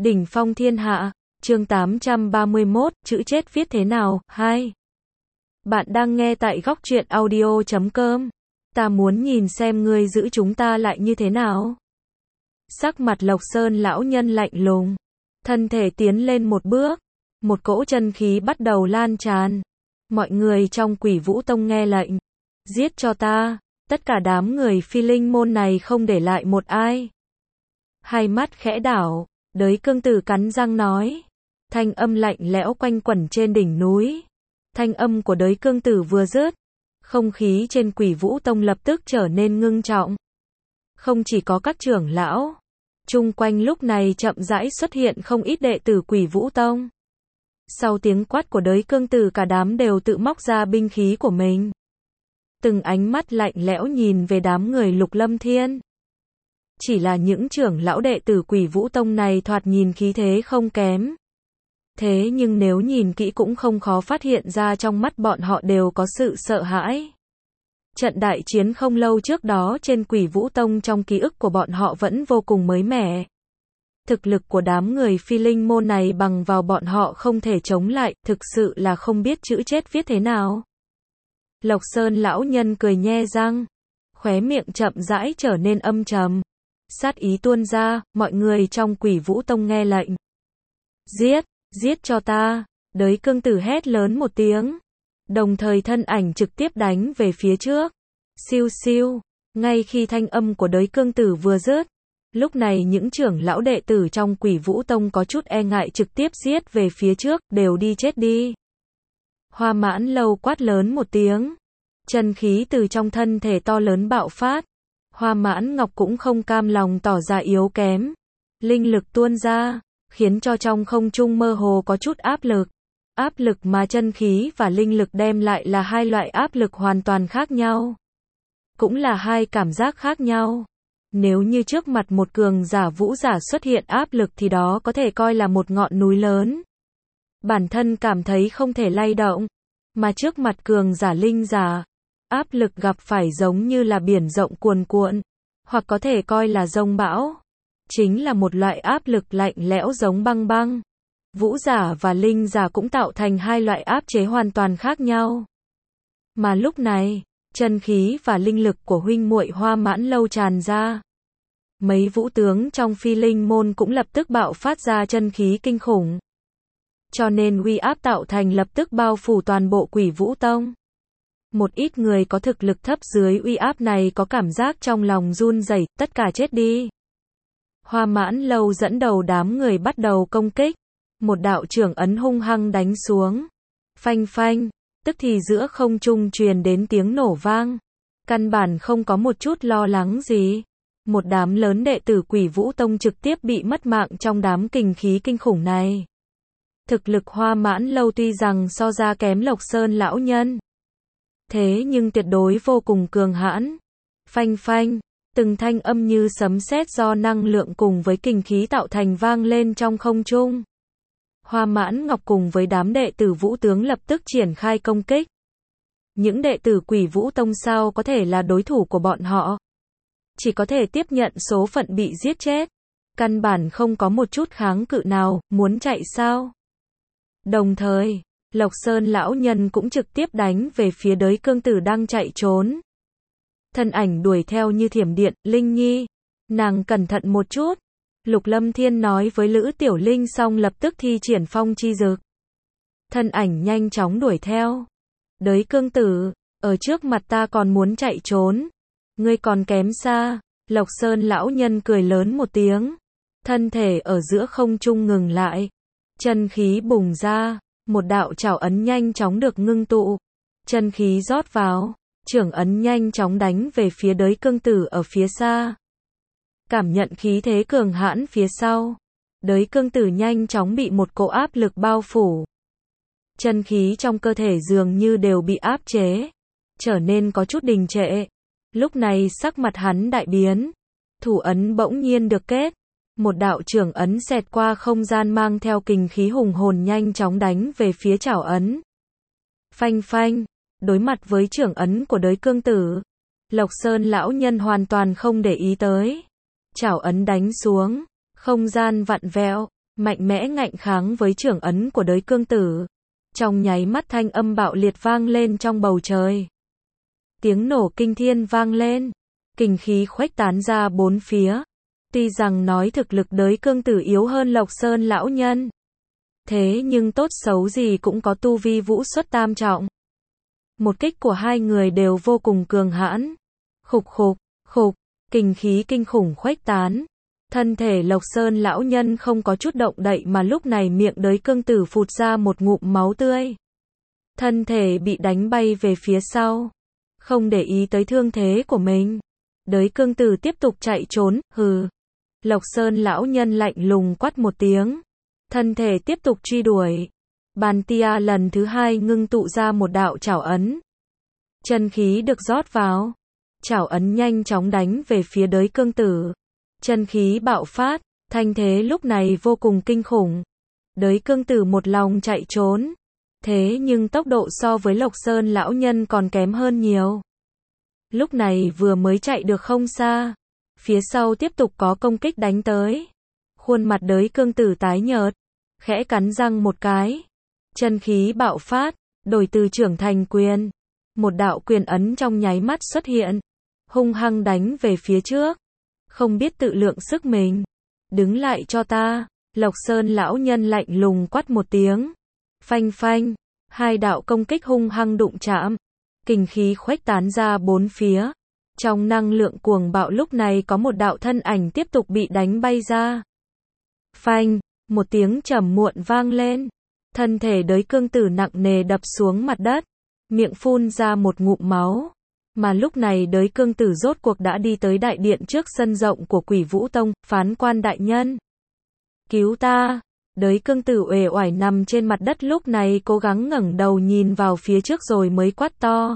Đỉnh phong thiên hạ, chương 831, chữ chết viết thế nào? 2. Bạn đang nghe tại góc truyện audio.com. Ta muốn nhìn xem ngươi giữ chúng ta lại như thế nào. Sắc mặt Lộc Sơn lão nhân lạnh lùng. Thân thể tiến lên một bước. Một cỗ chân khí bắt đầu lan tràn. Mọi người trong Quỷ Vũ Tông nghe lệnh. Giết cho ta. Tất cả đám người Phi Linh môn này không để lại một ai. Hai mắt khẽ đảo. Đới Cương Tử cắn răng nói. Thanh âm lạnh lẽo quanh quẩn trên đỉnh núi. Thanh âm của Đới Cương Tử vừa dứt, không khí trên Quỷ Vũ Tông lập tức trở nên ngưng trọng. Không chỉ có các trưởng lão, chung quanh lúc này chậm rãi xuất hiện không ít đệ tử Quỷ Vũ Tông. Sau tiếng quát của Đới Cương Tử, cả đám đều tự móc ra binh khí của mình. Từng ánh mắt lạnh lẽo nhìn về đám người Lục Lâm Thiên. Chỉ là những trưởng lão đệ tử Quỷ Vũ Tông này thoạt nhìn khí thế không kém. Thế nhưng nếu nhìn kỹ cũng không khó phát hiện ra trong mắt bọn họ đều có sự sợ hãi. Trận đại chiến không lâu trước đó trên Quỷ Vũ Tông trong ký ức của bọn họ vẫn vô cùng mới mẻ. Thực lực của đám người Phi Linh môn này bằng vào bọn họ không thể chống lại, thực sự là không biết chữ chết viết thế nào. Lộc Sơn lão nhân cười nhe răng, khóe miệng chậm rãi trở nên âm trầm. Sát ý tuôn ra, mọi người trong Quỷ Vũ Tông nghe lệnh. Giết! Giết cho ta! Đới Cương Tử hét lớn một tiếng. Đồng thời thân ảnh trực tiếp đánh về phía trước. Siêu siêu. Ngay khi thanh âm của Đới Cương Tử vừa dứt, lúc này những trưởng lão đệ tử trong Quỷ Vũ Tông có chút e ngại trực tiếp giết về phía trước, đều đi chết đi. Hoa Mãn Lâu quát lớn một tiếng. Chân khí từ trong thân thể to lớn bạo phát. Hoa Mãn Ngọc cũng không cam lòng tỏ ra yếu kém. Linh lực tuôn ra, khiến cho trong không trung mơ hồ có chút áp lực. Áp lực mà chân khí và linh lực đem lại là hai loại áp lực hoàn toàn khác nhau. Cũng là hai cảm giác khác nhau. Nếu như trước mặt một cường giả vũ giả xuất hiện áp lực thì đó có thể coi là một ngọn núi lớn. Bản thân cảm thấy không thể lay động. Mà trước mặt cường giả linh giả, áp lực gặp phải giống như là biển rộng cuồn cuộn, hoặc có thể coi là dông bão. Chính là một loại áp lực lạnh lẽo giống băng băng. Vũ giả và linh giả cũng tạo thành hai loại áp chế hoàn toàn khác nhau. Mà lúc này, chân khí và linh lực của huynh muội Hoa Mãn Lâu tràn ra. Mấy vũ tướng trong Phi Linh môn cũng lập tức bạo phát ra chân khí kinh khủng. Cho nên uy áp tạo thành lập tức bao phủ toàn bộ Quỷ Vũ Tông. Một ít người có thực lực thấp dưới uy áp này có cảm giác trong lòng run rẩy, tất cả chết đi. Hoa Mãn Lâu dẫn đầu đám người bắt đầu công kích. Một đạo trưởng ấn hung hăng đánh xuống. Phanh phanh, tức thì giữa không trung truyền đến tiếng nổ vang. Căn bản không có một chút lo lắng gì. Một đám lớn đệ tử Quỷ Vũ Tông trực tiếp bị mất mạng trong đám kình khí kinh khủng này. Thực lực Hoa Mãn Lâu tuy rằng so ra kém Lộc Sơn lão nhân, thế nhưng tuyệt đối vô cùng cường hãn. Phanh phanh, từng thanh âm như sấm sét do năng lượng cùng với kình khí tạo thành vang lên trong không trung. Hoa Mãn Ngọc cùng với đám đệ tử vũ tướng lập tức triển khai công kích. Những đệ tử Quỷ Vũ Tông sao có thể là đối thủ của bọn họ? Chỉ có thể tiếp nhận số phận bị giết chết. Căn bản không có một chút kháng cự nào, muốn chạy sao? Đồng thời, Lộc Sơn lão nhân cũng trực tiếp đánh về phía Đới Cương Tử đang chạy trốn. Thân ảnh đuổi theo như thiểm điện. Linh Nhi, nàng cẩn thận một chút. Lục Lâm Thiên nói với Lữ Tiểu Linh xong lập tức thi triển phong chi dực. Thân ảnh nhanh chóng đuổi theo. Đới Cương Tử, ở trước mặt ta còn muốn chạy trốn. Ngươi còn kém xa. Lộc Sơn lão nhân cười lớn một tiếng. Thân thể ở giữa không trung ngừng lại. Chân khí bùng ra. Một đạo trảo ấn nhanh chóng được ngưng tụ. Chân khí rót vào. Trưởng ấn nhanh chóng đánh về phía Đới Cương Tử ở phía xa. Cảm nhận khí thế cường hãn phía sau. Đới Cương Tử nhanh chóng bị một cỗ áp lực bao phủ. Chân khí trong cơ thể dường như đều bị áp chế. Trở nên có chút đình trệ. Lúc này sắc mặt hắn đại biến. Thủ ấn bỗng nhiên được kết. Một đạo trưởng ấn xẹt qua không gian mang theo kình khí hùng hồn nhanh chóng đánh về phía trảo ấn. Phanh phanh, đối mặt với trưởng ấn của Đới Cương Tử, Lộc Sơn lão nhân hoàn toàn không để ý tới. Trảo ấn đánh xuống, không gian vặn vẹo, mạnh mẽ ngạnh kháng với chưởng ấn của đới cương tử. Trong nháy mắt thanh âm bạo liệt vang lên trong bầu trời. Tiếng nổ kinh thiên vang lên, kình khí khuếch tán ra bốn phía. Tuy rằng nói thực lực đới cương tử yếu hơn Lộc Sơn lão nhân, thế nhưng tốt xấu gì cũng có tu vi vũ xuất tam trọng. Một kích của hai người đều vô cùng cường hãn. Khục khục, khục, kình khí kinh khủng khuếch tán. Thân thể Lộc Sơn lão nhân không có chút động đậy mà lúc này miệng đới cương tử phụt ra một ngụm máu tươi. Thân thể bị đánh bay về phía sau. Không để ý tới thương thế của mình. Đới cương tử tiếp tục chạy trốn, hừ. Lộc Sơn lão nhân lạnh lùng quát một tiếng. Thân thể tiếp tục truy đuổi. Bàn tia lần thứ hai ngưng tụ ra một đạo trảo ấn. Chân khí được rót vào. Trảo ấn nhanh chóng đánh về phía đới cương tử. Chân khí bạo phát, thanh thế lúc này vô cùng kinh khủng. Đới cương tử một lòng chạy trốn. Thế nhưng tốc độ so với Lộc Sơn lão nhân còn kém hơn nhiều. Lúc này vừa mới chạy được không xa. Phía sau tiếp tục có công kích đánh tới. Khuôn mặt đới cương tử tái nhợt. Khẽ cắn răng một cái. Chân khí bạo phát, đổi từ trưởng thành quyền. Một đạo quyền ấn trong nháy mắt xuất hiện. Hung hăng đánh về phía trước. Không biết tự lượng sức mình. Đứng lại cho ta. Lộc Sơn lão nhân lạnh lùng quát một tiếng. Phanh phanh. Hai đạo công kích hung hăng đụng chạm. Kình khí khuếch tán ra bốn phía. Trong năng lượng cuồng bạo lúc này có một đạo thân ảnh tiếp tục bị đánh bay ra. Phanh. Một tiếng trầm muộn vang lên. Thân thể đới cương tử nặng nề đập xuống mặt đất. Miệng phun ra một ngụm máu. Mà lúc này đới cương tử rốt cuộc đã đi tới đại điện trước sân rộng của Quỷ Vũ Tông. Phán quan đại nhân, cứu ta. Đới cương tử uể oải nằm trên mặt đất lúc này cố gắng ngẩng đầu nhìn vào phía trước rồi mới quát to.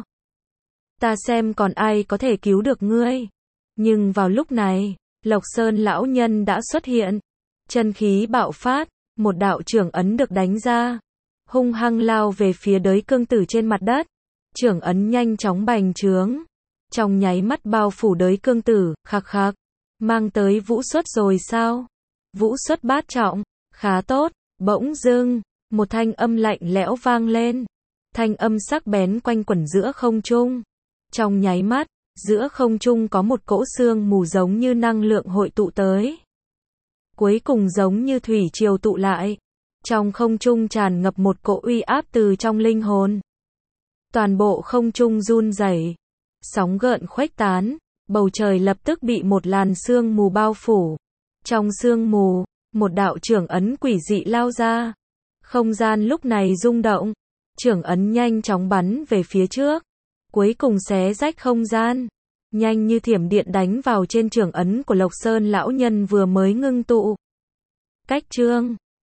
Ta xem còn ai có thể cứu được ngươi. Nhưng vào lúc này, Lộc Sơn lão nhân đã xuất hiện. Chân khí bạo phát, một đạo chưởng ấn được đánh ra. Hung hăng lao về phía đới cương tử trên mặt đất. Chưởng ấn nhanh chóng bành trướng. Trong nháy mắt bao phủ đới cương tử, khạc khạc. Mang tới vũ xuất rồi sao? Vũ xuất bát trọng, khá tốt. Bỗng dưng, một thanh âm lạnh lẽo vang lên. Thanh âm sắc bén quanh quẩn giữa không trung. Trong nháy mắt, giữa không trung có một cỗ sương mù giống như năng lượng hội tụ tới. Cuối cùng giống như thủy triều tụ lại. Trong không trung tràn ngập một cỗ uy áp từ trong linh hồn. Toàn bộ không trung run rẩy, sóng gợn khuếch tán, bầu trời lập tức bị một làn sương mù bao phủ. Trong sương mù, một đạo chưởng ấn quỷ dị lao ra. Không gian lúc này rung động, chưởng ấn nhanh chóng bắn về phía trước, cuối cùng xé rách không gian, nhanh như thiểm điện đánh vào trên chưởng ấn của Lộc Sơn lão nhân vừa mới ngưng tụ. Cách chương